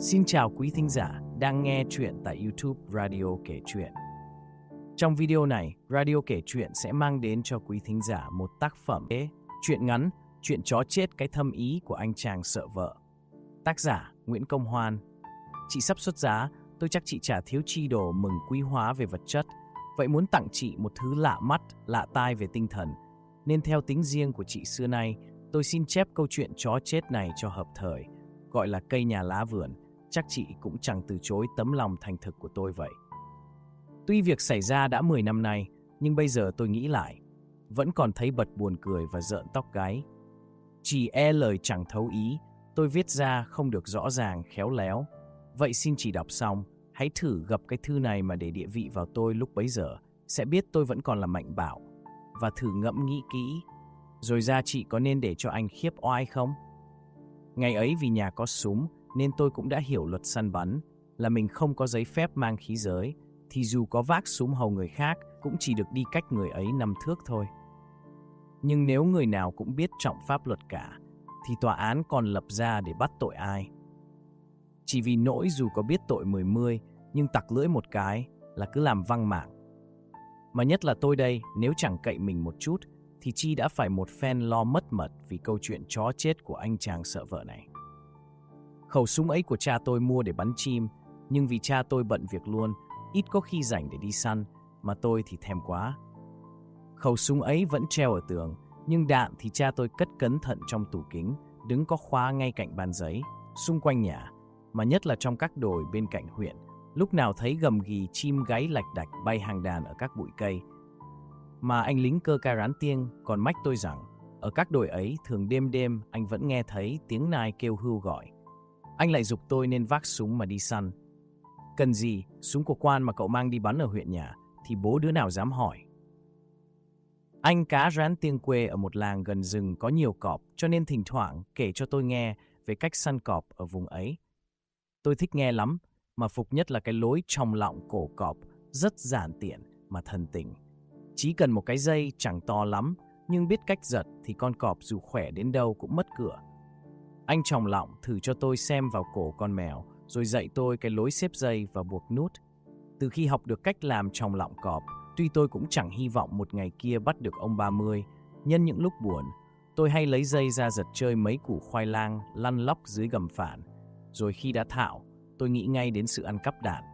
Xin chào quý thính giả đang nghe chuyện tại YouTube Radio Kể Chuyện. Trong video này, Radio Kể Chuyện sẽ mang đến cho quý thính giả một tác phẩm chuyện ngắn, chuyện chó chết cái thâm ý của anh chàng sợ vợ. Tác giả Nguyễn Công Hoan. Chị sắp xuất giá, tôi chắc chị chả thiếu chi đồ mừng quý hóa về vật chất. Vậy muốn tặng chị một thứ lạ mắt, lạ tai về tinh thần. Nên theo tính riêng của chị xưa nay, tôi xin chép câu chuyện chó chết này cho hợp thời, gọi là cây nhà lá vườn. Chắc chị cũng chẳng từ chối tấm lòng thành thực của tôi vậy. Tuy việc xảy ra đã 10 năm nay, nhưng bây giờ tôi nghĩ lại, vẫn còn thấy bật buồn cười và rợn tóc gáy. Chỉ lời chẳng thấu ý, tôi viết ra không được rõ ràng, khéo léo. Vậy xin chị đọc xong, hãy thử gập cái thư này mà để địa vị vào tôi lúc bấy giờ, sẽ biết tôi vẫn còn là Mạnh Bảo. Và thử ngẫm nghĩ kỹ, rồi ra chị có nên để cho anh khiếp oai không? Ngày ấy vì nhà có súng, nên tôi cũng đã hiểu luật săn bắn, là mình không có giấy phép mang khí giới, thì dù có vác súng hầu người khác, cũng chỉ được đi cách người ấy 5 thước thôi. Nhưng nếu người nào cũng biết trọng pháp luật cả, thì tòa án còn lập ra để bắt tội ai? Chỉ vì nỗi dù có biết tội 10, nhưng tặc lưỡi một cái là cứ làm văng mạng. Mà nhất là tôi đây, nếu chẳng cậy mình một chút, thì chi đã phải một phen lo mất mật vì câu chuyện chó chết của anh chàng sợ vợ này. Khẩu súng ấy của cha tôi mua để bắn chim, nhưng vì cha tôi bận việc luôn, ít có khi rảnh để đi săn, mà tôi thì thèm quá. Khẩu súng ấy vẫn treo ở tường, nhưng đạn thì cha tôi cất cẩn thận trong tủ kính, đứng có khóa ngay cạnh bàn giấy, xung quanh nhà, mà nhất là trong các đồi bên cạnh huyện. Lúc nào thấy gầm ghì chim gáy lạch đạch bay hàng đàn ở các bụi cây. Mà anh lính cơ ca rán tiêng còn mách tôi rằng, ở các đồi ấy thường đêm anh vẫn nghe thấy tiếng nai kêu hưu gọi. Anh lại giục tôi nên vác súng mà đi săn. Cần gì, súng của quan mà cậu mang đi bắn ở huyện nhà, thì bố đứa nào dám hỏi. Anh cá rán tiêng quê ở một làng gần rừng có nhiều cọp, cho nên thỉnh thoảng kể cho tôi nghe về cách săn cọp ở vùng ấy. Tôi thích nghe lắm, mà phục nhất là cái lối chòng lọng cổ cọp, rất giản tiện mà thần tình. Chỉ cần một cái dây chẳng to lắm, nhưng biết cách giật thì con cọp dù khỏe đến đâu cũng mất cửa. Anh chòng lọng thử cho tôi xem vào cổ con mèo, rồi dạy tôi cái lối xếp dây và buộc nút. Từ khi học được cách làm chòng lọng cọp, tuy tôi cũng chẳng hy vọng một ngày kia bắt được ông 30, nhân những lúc buồn, tôi hay lấy dây ra giật chơi mấy củ khoai lang lăn lóc dưới gầm phản. Rồi khi đã thạo, tôi nghĩ ngay đến sự ăn cắp đạn.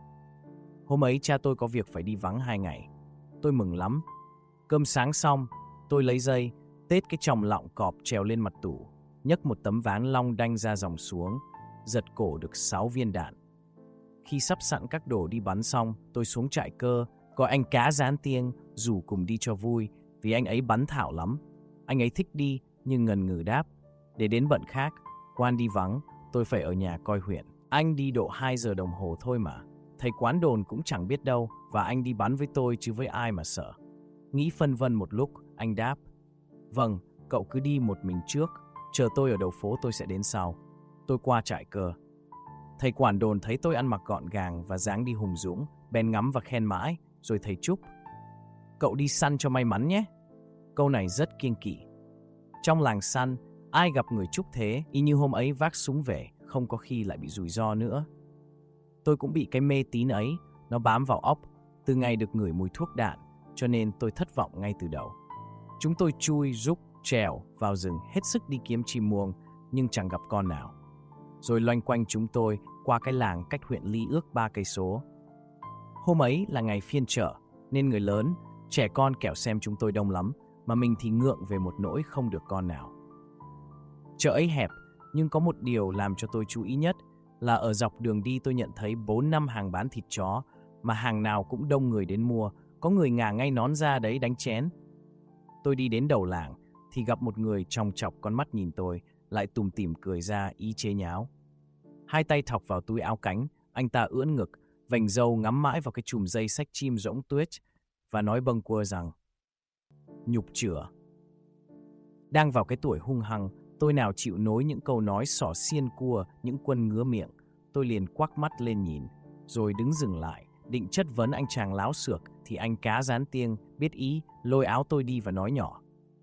Hôm ấy cha tôi có việc phải đi vắng 2 ngày. Tôi mừng lắm. Cơm sáng xong, tôi lấy dây, tết cái chòng lọng cọp trèo lên mặt tủ, nhấc một tấm ván long đanh ra dòng xuống, giật cổ được 6 viên đạn. Khi sắp sẵn các đồ đi bắn xong, tôi xuống trại cơ, gọi anh cá rán tiêng rủ cùng đi cho vui, vì anh ấy bắn thạo lắm. Anh ấy thích đi, nhưng ngần ngừ đáp, để đến bận khác, quan đi vắng, tôi phải ở nhà coi huyện. Anh đi độ 2 giờ đồng hồ thôi mà, thầy quán đồn cũng chẳng biết đâu, và anh đi bắn với tôi chứ với ai mà sợ. Nghĩ phân vân một lúc, anh đáp, vâng, cậu cứ đi một mình trước, chờ tôi ở đầu phố tôi sẽ đến sau. Tôi qua trại cơ. Thầy quản đồn thấy tôi ăn mặc gọn gàng và dáng đi hùng dũng, bèn ngắm và khen mãi, rồi thầy chúc. Cậu đi săn cho may mắn nhé. Câu này rất kiêng kỵ. Trong làng săn, ai gặp người chúc thế, y như hôm ấy vác súng về, không có khi lại bị rủi ro nữa. Tôi cũng bị cái mê tín ấy, nó bám vào óc, từ ngày được ngửi mùi thuốc đạn, cho nên tôi thất vọng ngay từ đầu. Chúng tôi chui, rúc, trèo vào rừng hết sức đi kiếm chim muông, nhưng chẳng gặp con nào. Rồi loanh quanh chúng tôi qua cái làng cách huyện Ly ước 3 cây số. Hôm ấy là ngày phiên chợ, nên người lớn, trẻ con kẻo xem chúng tôi đông lắm, mà mình thì ngượng về một nỗi không được con nào. Chợ ấy hẹp, nhưng có một điều làm cho tôi chú ý nhất là ở dọc đường đi tôi nhận thấy 4-5 hàng bán thịt chó, mà hàng nào cũng đông người đến mua, có người ngả ngay nón ra đấy đánh chén. Tôi đi đến đầu làng thì gặp một người chòng chọc con mắt nhìn tôi, lại tủm tỉm cười ra ý chế nháo. Hai tay thọc vào túi áo cánh, anh ta ưỡn ngực, vành râu ngắm mãi vào cái chùm dây xách chim rỗng tuếch và nói bâng quơ rằng nhục chửa. Đang vào cái tuổi hung hăng, tôi nào chịu nối những câu nói xỏ xiên cua, những quân ngứa miệng. Tôi liền quắc mắt lên nhìn, rồi đứng dừng lại, định chất vấn anh chàng láo xược, thì anh cá rán tiêng biết ý, lôi áo tôi đi và nói nhỏ.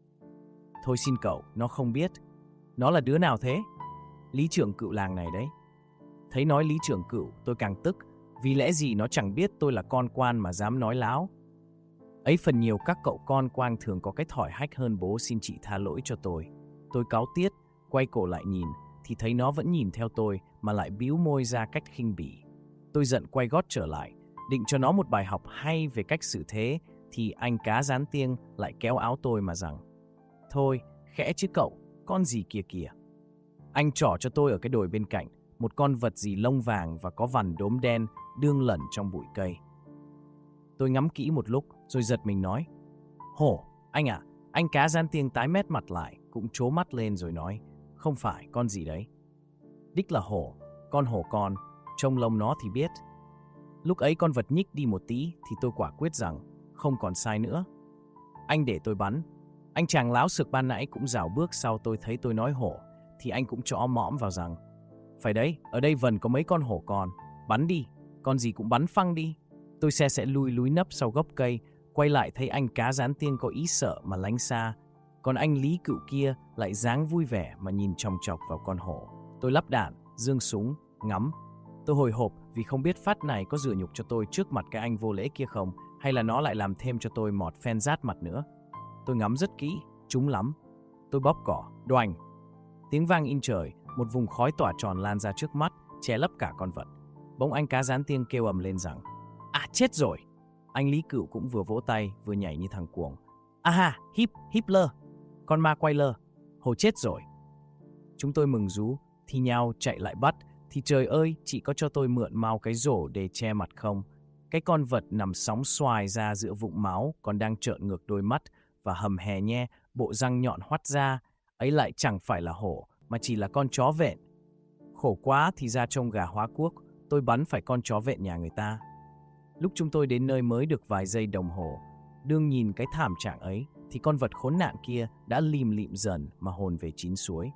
Thôi xin cậu, nó không biết. Nó là đứa nào thế? Lý trưởng cựu làng này đấy. Thấy nói Lý Trường Cửu, tôi càng tức, vì lẽ gì nó chẳng biết tôi là con quan mà dám nói láo. Ấy phần nhiều các cậu con quan thường có cái thỏi hách hơn bố xin chị tha lỗi cho tôi. Tôi cáu tiết, quay cổ lại nhìn, thì thấy nó vẫn nhìn theo tôi mà lại bĩu môi ra cách khinh bỉ. Tôi giận quay gót trở lại, định cho nó một bài học hay về cách xử thế, thì anh cá rán tiêng lại kéo áo tôi mà rằng: Thôi, khẽ chứ cậu, con gì kìa kìa. Anh trỏ cho tôi ở cái đồi bên cạnh, một con vật gì lông vàng và có vằn đốm đen đương lẩn trong bụi cây. Tôi ngắm kỹ một lúc rồi giật mình nói: Hổ, anh à. Anh cá rán tiêng tái mét mặt lại, cũng trố mắt lên rồi nói: Không phải, con gì đấy? Đích là hổ, con hổ con, trông lông nó thì biết. Lúc ấy con vật nhích đi một tí thì tôi quả quyết rằng không còn sai nữa. Anh để tôi bắn. Anh chàng láo xược ban nãy cũng rảo bước sau tôi thấy tôi nói hổ, thì anh cũng chõ mõm vào rằng: Phải đấy, ở đây vần có mấy con hổ con, bắn đi, con gì cũng bắn phăng đi. Tôi sẽ lui lúi nấp sau gốc cây, quay lại thấy anh cá rán tiêng có ý sợ mà lánh xa. Còn anh Lý Cựu kia lại dáng vui vẻ mà nhìn chòng chọc vào con hổ. Tôi lắp đạn, giương súng, ngắm. Tôi hồi hộp vì không biết phát này có rửa nhục cho tôi trước mặt cái anh vô lễ kia không, hay là nó lại làm thêm cho tôi mọt phen rát mặt nữa. Tôi ngắm rất kỹ, trúng lắm. Tôi bóp cỏ, đoành. Tiếng vang in trời, một vùng khói tỏa tròn lan ra trước mắt, che lấp cả con vật. Bỗng anh cá rán tiêng kêu ầm lên rằng: À chết rồi! Anh Lý Cựu cũng vừa vỗ tay vừa nhảy như thằng cuồng. À híp lơ! Con ma quay lơ! Hổ chết rồi! Chúng tôi mừng rú, thì nhau chạy lại bắt. Thì trời ơi, chị có cho tôi mượn mau cái rổ để che mặt không? Cái con vật nằm sóng xoài ra giữa vũng máu, còn đang trợn ngược đôi mắt và hầm hè nhe, bộ răng nhọn hoắt ra. Ấy lại chẳng phải là hổ, mà chỉ là con chó vện. Khổ quá thì ra trông gà hóa cuốc, tôi bắn phải con chó vện nhà người ta. Lúc chúng tôi đến nơi mới được vài giây đồng hồ, đương nhìn cái thảm trạng ấy, thì con vật khốn nạn kia đã lìm lịm dần mà hồn về chín suối.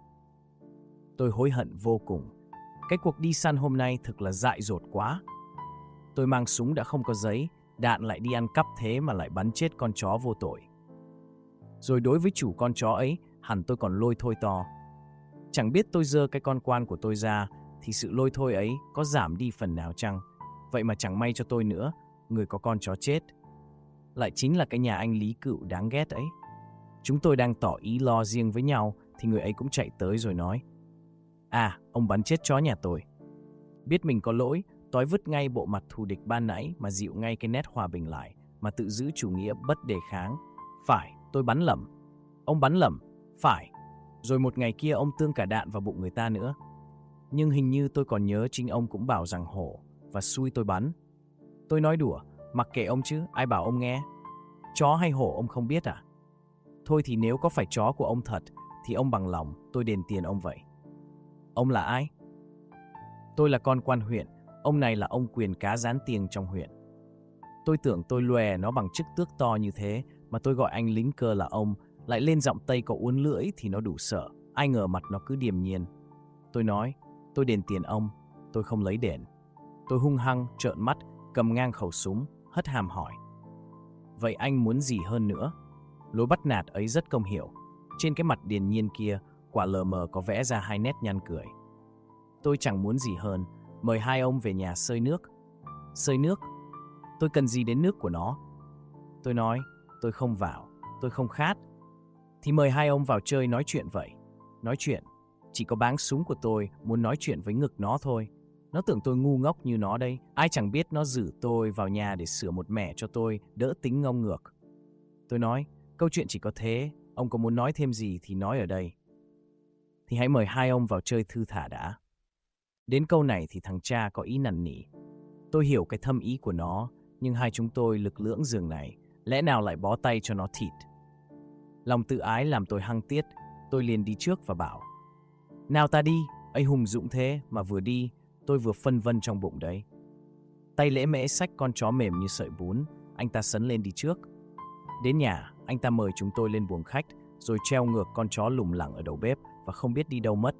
Tôi hối hận vô cùng. Cái cuộc đi săn hôm nay thực là dại dột quá. Tôi mang súng đã không có giấy, đạn lại đi ăn cắp thế mà lại bắn chết con chó vô tội. Rồi đối với chủ con chó ấy, hẳn tôi còn lôi thôi to. Chẳng biết tôi giơ cái con quan của tôi ra, thì sự lôi thôi ấy có giảm đi phần nào chăng? Vậy mà chẳng may cho tôi nữa, người có con chó chết lại chính là cái nhà anh Lý Cựu đáng ghét ấy. Chúng tôi đang tỏ ý lo riêng với nhau, thì người ấy cũng chạy tới rồi nói: À, ông bắn chết chó nhà tôi. Biết mình có lỗi, Tói vứt ngay bộ mặt thù địch ban nãy mà dịu ngay cái nét hòa bình lại, mà tự giữ chủ nghĩa bất đề kháng. Phải, tôi bắn lầm. Ông bắn lầm. Phải. Rồi một ngày kia ông tương cả đạn vào bụng người ta nữa. Nhưng hình như tôi còn nhớ chính ông cũng bảo rằng hổ, và xui tôi bắn. Tôi nói đùa, mặc kệ ông chứ, ai bảo ông nghe. Chó hay hổ ông không biết à? Thôi thì nếu có phải chó của ông thật, thì ông bằng lòng tôi đền tiền ông vậy. Ông là ai? Tôi là con quan huyện, ông này là ông quyền cá rán tiêng trong huyện. Tôi tưởng tôi lòe nó bằng chức tước to như thế, mà tôi gọi anh lính cơ là ông, lại lên giọng Tây có uốn lưỡi thì nó đủ sợ. Ai ngờ mặt nó cứ điềm nhiên. Tôi nói, tôi đền tiền ông, tôi không lấy đền. Tôi hung hăng, trợn mắt, cầm ngang khẩu súng, hất hàm hỏi: Vậy anh muốn gì hơn nữa? Lối bắt nạt ấy rất công hiểu. Trên cái mặt điềm nhiên kia, quả lờ mờ có vẽ ra hai nét nhăn cười. Tôi chẳng muốn gì hơn, mời hai ông về nhà xơi nước. Xơi nước? Tôi cần gì đến nước của nó? Tôi nói, tôi không vào, tôi không khát. Thì mời hai ông vào chơi nói chuyện vậy. Nói chuyện? Chỉ có báng súng của tôi muốn nói chuyện với ngực nó thôi. Nó tưởng tôi ngu ngốc như nó đây. Ai chẳng biết nó rủ tôi vào nhà để sửa một mẻ cho tôi, đỡ tính ngông ngược. Tôi nói, câu chuyện chỉ có thế, ông có muốn nói thêm gì thì nói ở đây. Thì hãy mời hai ông vào chơi thư thả đã. Đến câu này thì thằng cha có ý nằn nỉ. Tôi hiểu cái thâm ý của nó, nhưng hai chúng tôi lực lưỡng giường này, lẽ nào lại bó tay cho nó thịt. Lòng tự ái làm tôi hăng tiết, tôi liền đi trước và bảo: Nào ta đi, ấy hùng dũng thế mà vừa đi, tôi vừa phân vân trong bụng đấy. Tay lễ mễ xách con chó mềm như sợi bún, anh ta sấn lên đi trước. Đến nhà, anh ta mời chúng tôi lên buồng khách, rồi treo ngược con chó lủng lẳng ở đầu bếp và không biết đi đâu mất.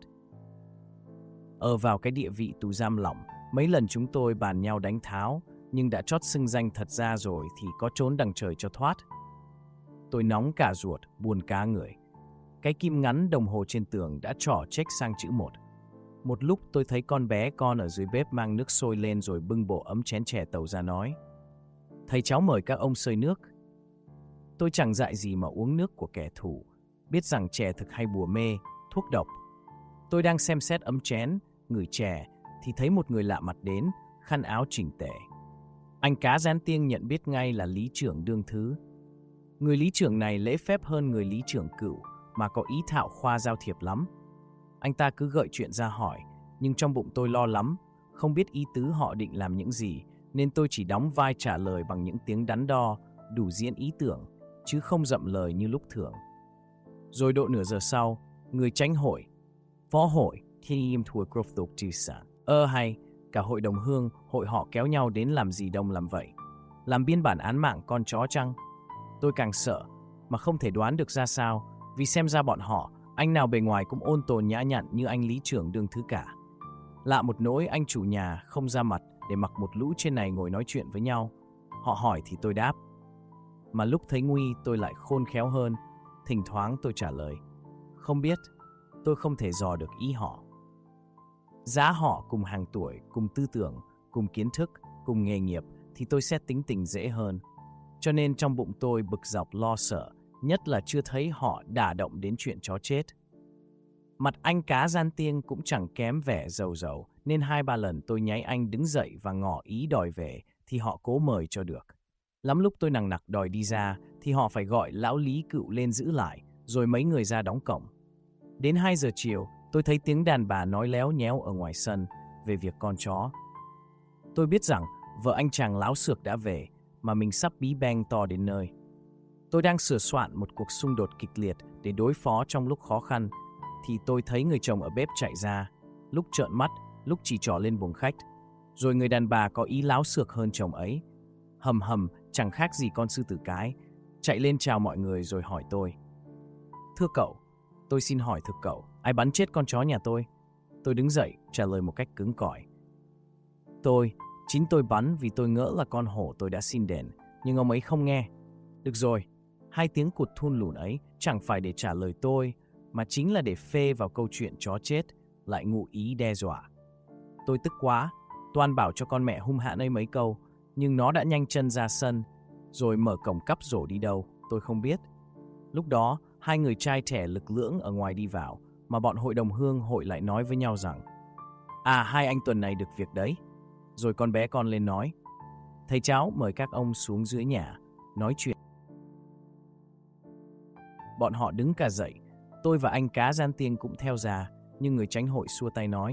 Ở vào cái địa vị tù giam lỏng, mấy lần chúng tôi bàn nhau đánh tháo, nhưng đã chót xưng danh thật ra rồi thì có trốn đằng trời cho thoát. Tôi nóng cả ruột, buồn cá người. Cái kim ngắn đồng hồ trên tường đã trỏ check sang chữ 1. Một lúc tôi thấy con bé con ở dưới bếp mang nước sôi lên rồi bưng bộ ấm chén chè tàu ra nói: "Thầy cháu mời các ông xơi nước." Tôi chẳng dại gì mà uống nước của kẻ thù, biết rằng chè thực hay bùa mê, thuốc độc. Tôi đang xem xét ấm chén, ngửi chè, thì thấy một người lạ mặt đến, khăn áo chỉnh tề. Anh Cá Gián Tiêng nhận biết ngay là lý trưởng Đương Thứ. Người lý trưởng này lễ phép hơn người lý trưởng Cửu, mà có ý thạo khoa giao thiệp lắm. Anh ta cứ gợi chuyện ra hỏi, nhưng trong bụng tôi lo lắm, không biết ý tứ họ định làm những gì, nên tôi chỉ đóng vai trả lời bằng những tiếng đắn đo, đủ diễn ý tưởng, chứ không dậm lời như lúc thường. Rồi độ nửa giờ sau, người chánh hội, phó hội, thiên im thua grove tục trừ sản. Hay, cả hội đồng hương, hội họ kéo nhau đến làm gì đông làm vậy? Làm biên bản án mạng con chó chăng? Tôi càng sợ, mà không thể đoán được ra sao, vì xem ra bọn họ, anh nào bề ngoài cũng ôn tồn nhã nhặn như anh lý trưởng Đương Thứ cả. Lạ một nỗi anh chủ nhà không ra mặt để mặc một lũ trên này ngồi nói chuyện với nhau. Họ hỏi thì tôi đáp. Mà lúc thấy nguy tôi lại khôn khéo hơn, thỉnh thoảng tôi trả lời: "Không biết, tôi không thể dò được ý họ." Giá họ cùng hàng tuổi, cùng tư tưởng, cùng kiến thức, cùng nghề nghiệp thì tôi sẽ tính tình dễ hơn. Cho nên trong bụng tôi bực dọc lo sợ, nhất là chưa thấy họ đả động đến chuyện chó chết. Mặt anh Cá Gián Tiêng cũng chẳng kém vẻ rầu rầu, nên 2-3 lần tôi nháy anh đứng dậy và ngỏ ý đòi về, thì họ cố mời cho được. Lắm lúc tôi nằng nặc đòi đi ra, thì họ phải gọi lão Lý Cựu lên giữ lại, rồi mấy người ra đóng cổng. Đến 2 giờ chiều, tôi thấy tiếng đàn bà nói léo nhéo ở ngoài sân về việc con chó. Tôi biết rằng vợ anh chàng láo xược đã về, mà mình sắp bí beng to đến nơi. Tôi đang sửa soạn một cuộc xung đột kịch liệt để đối phó trong lúc khó khăn, thì tôi thấy người chồng ở bếp chạy ra, lúc trợn mắt, lúc chỉ trỏ lên buồng khách. Rồi người đàn bà có ý láo xược hơn chồng ấy, hầm hầm chẳng khác gì con sư tử cái, chạy lên chào mọi người rồi hỏi tôi: "Thưa cậu, tôi xin hỏi thực cậu, ai bắn chết con chó nhà tôi?" Tôi đứng dậy trả lời một cách cứng cỏi: Chính tôi bắn vì tôi ngỡ là con hổ tôi đã xin đền, nhưng ông ấy không nghe." Được rồi, 2 tiếng cụt thun lùn ấy chẳng phải để trả lời tôi, mà chính là để phê vào câu chuyện chó chết, lại ngụ ý đe dọa. Tôi tức quá, toan bảo cho con mẹ hung hãn ấy mấy câu, nhưng nó đã nhanh chân ra sân, rồi mở cổng cắp rổ đi đâu, tôi không biết. Lúc đó, 2 người trai trẻ lực lưỡng ở ngoài đi vào, mà bọn hội đồng hương hội lại nói với nhau rằng: "2 anh tuần này được việc đấy." Rồi con bé con lên nói: "Thầy cháu mời các ông xuống dưới nhà, nói chuyện." Bọn họ đứng cả dậy, tôi và anh Cá Gián Tiêng cũng theo ra, nhưng người chánh hội xua tay nói: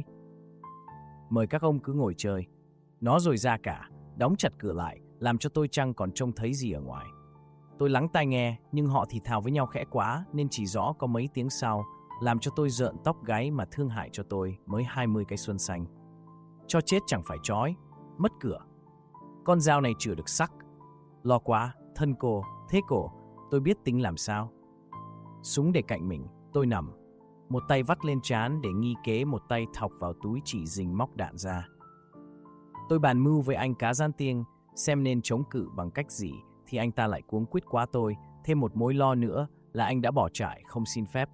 "Mời các ông cứ ngồi chơi." Nó rồi ra cả, đóng chặt cửa lại, làm cho tôi chẳng còn trông thấy gì ở ngoài. Tôi lắng tai nghe, nhưng họ thì thào với nhau khẽ quá, nên chỉ rõ có mấy tiếng sau, làm cho tôi rợn tóc gáy mà thương hại cho tôi mới 20 cái xuân xanh. Cho chết chẳng phải trói, mất cửa. Con dao này chữa được sắc. Lo quá, thân cô, thế cổ, tôi biết tính làm sao. Súng để cạnh mình, tôi nằm, một tay vắt lên trán để nghi kế, một tay thọc vào túi chỉ rình móc đạn ra. Tôi bàn mưu với anh Cá Gián Tiêng xem nên chống cự bằng cách gì, thì anh ta lại cuống quýt quá tôi, thêm một mối lo nữa là anh đã bỏ trại không xin phép.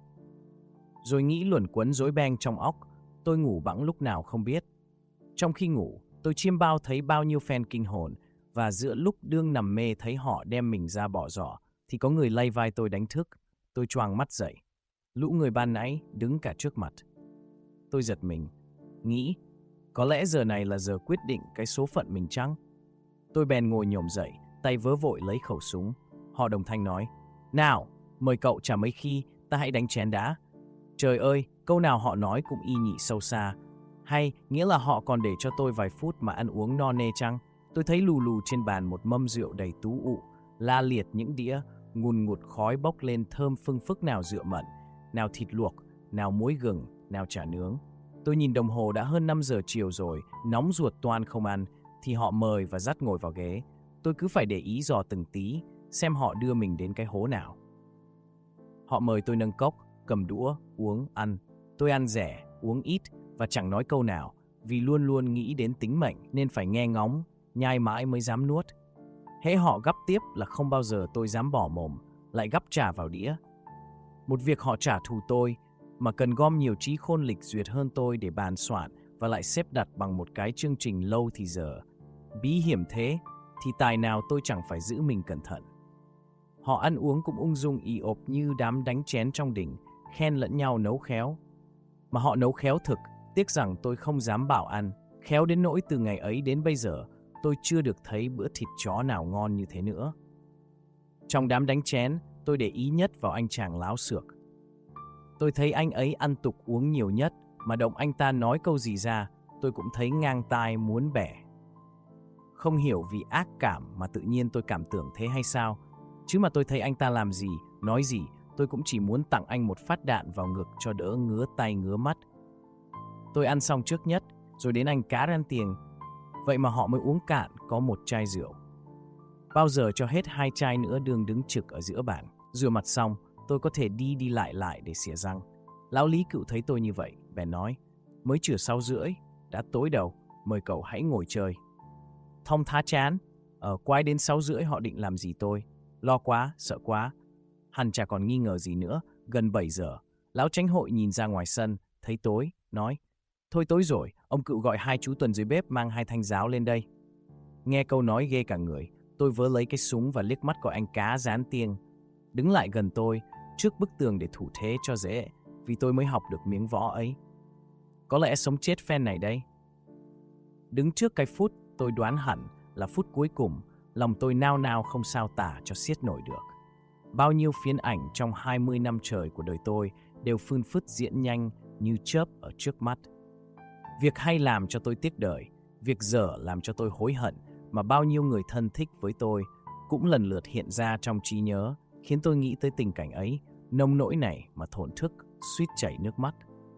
Rồi nghĩ luẩn quẩn rối beng trong óc, tôi ngủ bẵng lúc nào không biết. Trong khi ngủ, tôi chiêm bao thấy bao nhiêu phen kinh hồn, và giữa lúc đương nằm mê thấy họ đem mình ra bỏ giỏ, thì có người lay vai tôi đánh thức. Tôi choàng mắt dậy. Lũ người ban nãy đứng cả trước mặt. Tôi giật mình, nghĩ có lẽ giờ này là giờ quyết định cái số phận mình chăng? Tôi bèn ngồi nhổm dậy, tay vớ vội lấy khẩu súng. Họ đồng thanh nói: "Nào, mời cậu chả mấy khi, ta hãy đánh chén đã." Trời ơi, câu nào họ nói cũng y nhị sâu xa. Hay nghĩa là họ còn để cho tôi vài phút mà ăn uống no nê chăng? Tôi thấy lù lù trên bàn một mâm rượu đầy tú ụ, la liệt những đĩa, ngùn ngụt khói bốc lên thơm phưng phức, nào rượu mận, nào thịt luộc, nào muối gừng, nào chả nướng. Tôi nhìn đồng hồ đã hơn 5 giờ chiều rồi, nóng ruột toan không ăn, thì họ mời và dắt ngồi vào ghế. Tôi cứ phải để ý dò từng tí, xem họ đưa mình đến cái hố nào. Họ mời tôi nâng cốc, cầm đũa, uống, ăn. Tôi ăn rẻ, uống ít và chẳng nói câu nào, vì luôn luôn nghĩ đến tính mệnh nên phải nghe ngóng, nhai mãi mới dám nuốt. Hễ họ gắp tiếp là không bao giờ tôi dám bỏ mồm, lại gắp trả vào đĩa. Một việc họ trả thù tôi, mà cần gom nhiều trí khôn lịch duyệt hơn tôi để bàn soạn và lại xếp đặt bằng một cái chương trình lâu thì giờ. Bí hiểm thế, thì tài nào tôi chẳng phải giữ mình cẩn thận. Họ ăn uống cũng ung dung ì ộp như đám đánh chén trong đình, khen lẫn nhau nấu khéo. Mà họ nấu khéo thực, tiếc rằng tôi không dám bảo ăn, khéo đến nỗi từ ngày ấy đến bây giờ, tôi chưa được thấy bữa thịt chó nào ngon như thế nữa. Trong đám đánh chén, tôi để ý nhất vào anh chàng láo xược. Tôi thấy anh ấy ăn tục uống nhiều nhất, mà động anh ta nói câu gì ra, tôi cũng thấy ngang tai muốn bẻ. Không hiểu vì ác cảm mà tự nhiên tôi cảm tưởng thế hay sao, chứ mà tôi thấy anh ta làm gì, nói gì, tôi cũng chỉ muốn tặng anh một phát đạn vào ngực cho đỡ ngứa tay ngứa mắt. Tôi ăn xong trước nhất, rồi đến anh cá ran tiền. Vậy mà họ mới uống cạn có một chai rượu. Bao giờ cho hết 2 chai nữa đường đứng trực ở giữa bàn. Rửa mặt xong, tôi có thể đi lại để xỉa răng. Lão Lý Cựu thấy tôi như vậy, bèn nói, mới chửa 6:30, đã tối đầu, mời cậu hãy ngồi chơi. Thong thá chán, quái đến 6:30 họ định làm gì tôi? Lo quá, sợ quá. Hẳn chả còn nghi ngờ gì nữa, gần 7 giờ. Lão Chánh hội nhìn ra ngoài sân, thấy tối, nói, thôi tối rồi, ông Cựu gọi 2 chú tuần dưới bếp mang 2 thanh giáo lên đây. Nghe câu nói ghê cả người, tôi vớ lấy cái súng và liếc mắt của anh cá dán tiêng. Đứng lại gần tôi, trước bức tường để thủ thế cho dễ, vì tôi mới học được miếng võ ấy. Có lẽ sống chết phen này đây. Đứng trước cái phút, tôi đoán hẳn là phút cuối cùng, lòng tôi nao nao không sao tả cho xiết nổi được. Bao nhiêu phiến ảnh trong 20 năm trời của đời tôi đều phươn phứt diễn nhanh như chớp ở trước mắt. Việc hay làm cho tôi tiếc đời, việc dở làm cho tôi hối hận, mà bao nhiêu người thân thích với tôi cũng lần lượt hiện ra trong trí nhớ, khiến tôi nghĩ tới tình cảnh ấy, nông nỗi này mà thổn thức, suýt chảy nước mắt.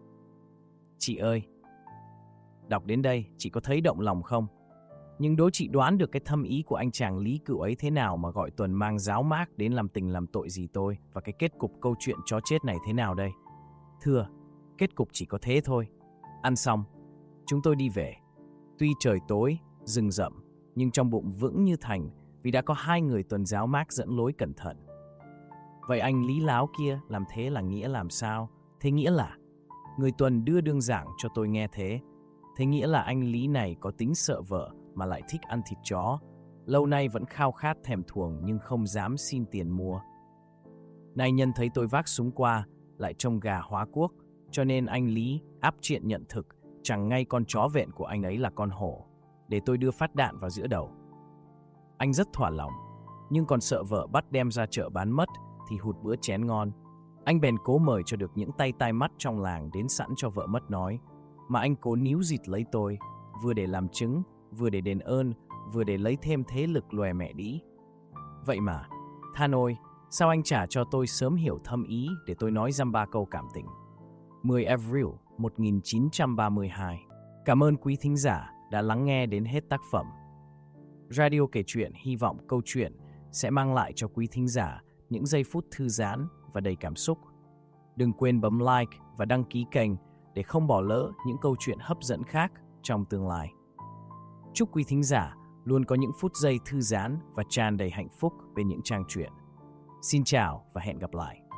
Chị ơi, đọc đến đây, chị có thấy động lòng không? Nhưng đố chị đoán được cái thâm ý của anh chàng Lý Cựu ấy thế nào mà gọi Tuần mang giáo mác đến làm tình làm tội gì tôi, và cái kết cục câu chuyện chó chết này thế nào đây? Thưa, kết cục chỉ có thế thôi. Ăn xong, chúng tôi đi về. Tuy trời tối, rừng rậm, nhưng trong bụng vững như thành vì đã có 2 người Tuần giáo mác dẫn lối cẩn thận. Vậy anh Lý láo kia làm thế là nghĩa làm sao? Thế nghĩa là người Tuần đưa đương giảng cho tôi nghe thế. Thế nghĩa là anh Lý này có tính sợ vợ mà lại thích ăn thịt chó. Lâu nay vẫn khao khát thèm thuồng nhưng không dám xin tiền mua. Nay nhân thấy tôi vác súng qua, lại trông gà hóa cuốc, cho nên anh Lý áp triện nhận thực, chẳng ngay con chó vẹn của anh ấy là con hổ, để tôi đưa phát đạn vào giữa đầu. Anh rất thỏa lòng, nhưng còn sợ vợ bắt đem ra chợ bán mất thì hụt bữa chén ngon. Anh bèn cố mời cho được những tay tai mắt trong làng đến sẵn cho vợ mất nói, mà anh cố níu dịt lấy tôi, vừa để làm chứng, vừa để đền ơn, vừa để lấy thêm thế lực lòe mẹ đĩ. Vậy mà, than ôi, sao anh chả cho tôi sớm hiểu thâm ý để tôi nói dăm ba câu cảm tình. 10 Avril 1932. Cảm ơn quý thính giả đã lắng nghe đến hết tác phẩm. Radio Kể Chuyện hy vọng câu chuyện sẽ mang lại cho quý thính giả những giây phút thư giãn và đầy cảm xúc. Đừng quên bấm like và đăng ký kênh để không bỏ lỡ những câu chuyện hấp dẫn khác trong tương lai. Chúc quý thính giả luôn có những phút giây thư giãn và tràn đầy hạnh phúc bên những trang truyện. Xin chào và hẹn gặp lại.